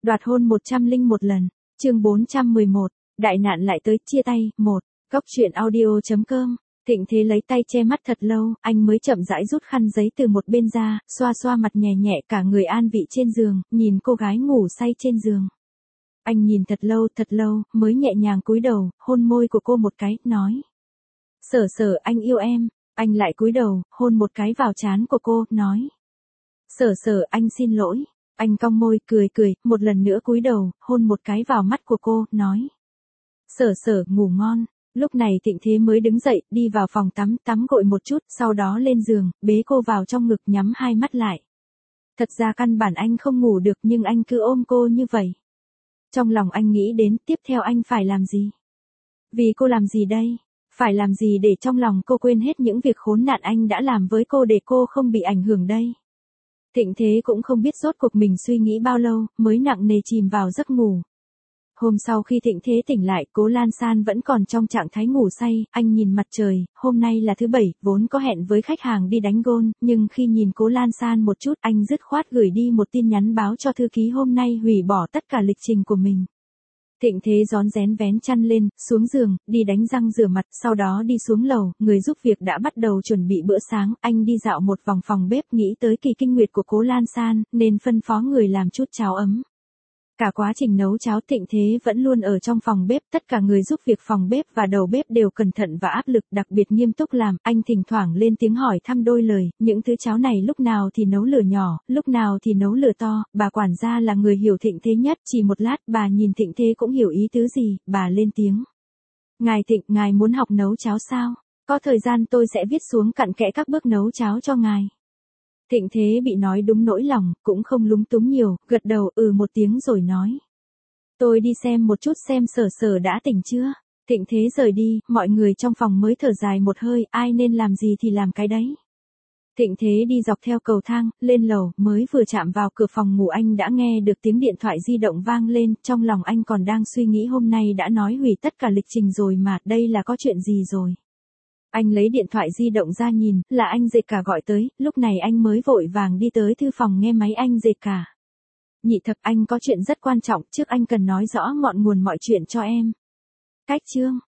Đoạt hôn 101 lần. Chương 411. Đại nạn lại tới, chia tay. 1. Góc truyện audio.com. Thịnh Thế lấy tay che mắt thật lâu, anh mới chậm rãi rút khăn giấy từ một bên ra, xoa xoa mặt nhẹ nhẹ cả người an vị trên giường, nhìn cô gái ngủ say trên giường. Anh nhìn thật lâu, mới nhẹ nhàng cúi đầu, hôn môi của cô một cái, nói. Sở Sở, anh yêu em. Anh lại cúi đầu, hôn một cái vào trán của cô, nói. Sở Sở, anh xin lỗi. Anh cong môi, cười, một lần nữa cúi đầu, hôn một cái vào mắt của cô, nói. Sở Sở, ngủ ngon. Lúc này Thịnh Thế mới đứng dậy, đi vào phòng tắm gội một chút, sau đó lên giường, bế cô vào trong ngực, nhắm hai mắt lại. Thật ra căn bản anh không ngủ được, nhưng anh cứ ôm cô như vậy. Trong lòng anh nghĩ đến, tiếp theo anh phải làm gì? Vì cô làm gì đây? Phải làm gì để trong lòng cô quên hết những việc khốn nạn anh đã làm với cô để cô không bị ảnh hưởng đây? Thịnh Thế cũng không biết rốt cuộc mình suy nghĩ bao lâu, mới nặng nề chìm vào giấc ngủ. Hôm sau khi Thịnh Thế tỉnh lại, Cố Lan San vẫn còn trong trạng thái ngủ say, anh nhìn mặt trời, hôm nay là thứ Bảy, vốn có hẹn với khách hàng đi đánh golf, nhưng khi nhìn Cố Lan San một chút, anh dứt khoát gửi đi một tin nhắn báo cho thư ký hôm nay hủy bỏ tất cả lịch trình của mình. Thịnh Thế rón rén vén chăn lên, xuống giường, đi đánh răng rửa mặt, sau đó đi xuống lầu, người giúp việc đã bắt đầu chuẩn bị bữa sáng, anh đi dạo một vòng phòng bếp, nghĩ tới kỳ kinh nguyệt của Cố Lan San, nên phân phó người làm chút cháo ấm. Cả quá trình nấu cháo Thịnh Thế vẫn luôn ở trong phòng bếp, tất cả người giúp việc phòng bếp và đầu bếp đều cẩn thận và áp lực, đặc biệt nghiêm túc làm, anh thỉnh thoảng lên tiếng hỏi thăm đôi lời, những thứ cháo này lúc nào thì nấu lửa nhỏ, lúc nào thì nấu lửa to, bà quản gia là người hiểu Thịnh Thế nhất, chỉ một lát bà nhìn Thịnh Thế cũng hiểu ý tứ gì, bà lên tiếng. Ngài Thịnh, ngài muốn học nấu cháo sao? Có thời gian tôi sẽ viết xuống cặn kẽ các bước nấu cháo cho ngài. Thịnh Thế bị nói đúng nỗi lòng, cũng không lúng túng nhiều, gật đầu một tiếng rồi nói. Tôi đi xem một chút xem Sở Sở đã tỉnh chưa. Thịnh Thế rời đi, mọi người trong phòng mới thở dài một hơi, ai nên làm gì thì làm cái đấy. Thịnh Thế đi dọc theo cầu thang, lên lầu, mới vừa chạm vào cửa phòng ngủ anh đã nghe được tiếng điện thoại di động vang lên, trong lòng anh còn đang suy nghĩ hôm nay đã nói hủy tất cả lịch trình rồi mà, đây là có chuyện gì rồi. Anh lấy điện thoại di động ra nhìn, là anh Dệt Cả gọi tới, lúc này anh mới vội vàng đi tới thư phòng nghe máy anh Dệt Cả. Nhị Thập, anh có chuyện rất quan trọng, trước anh cần nói rõ ngọn nguồn mọi chuyện cho em. Cách chương.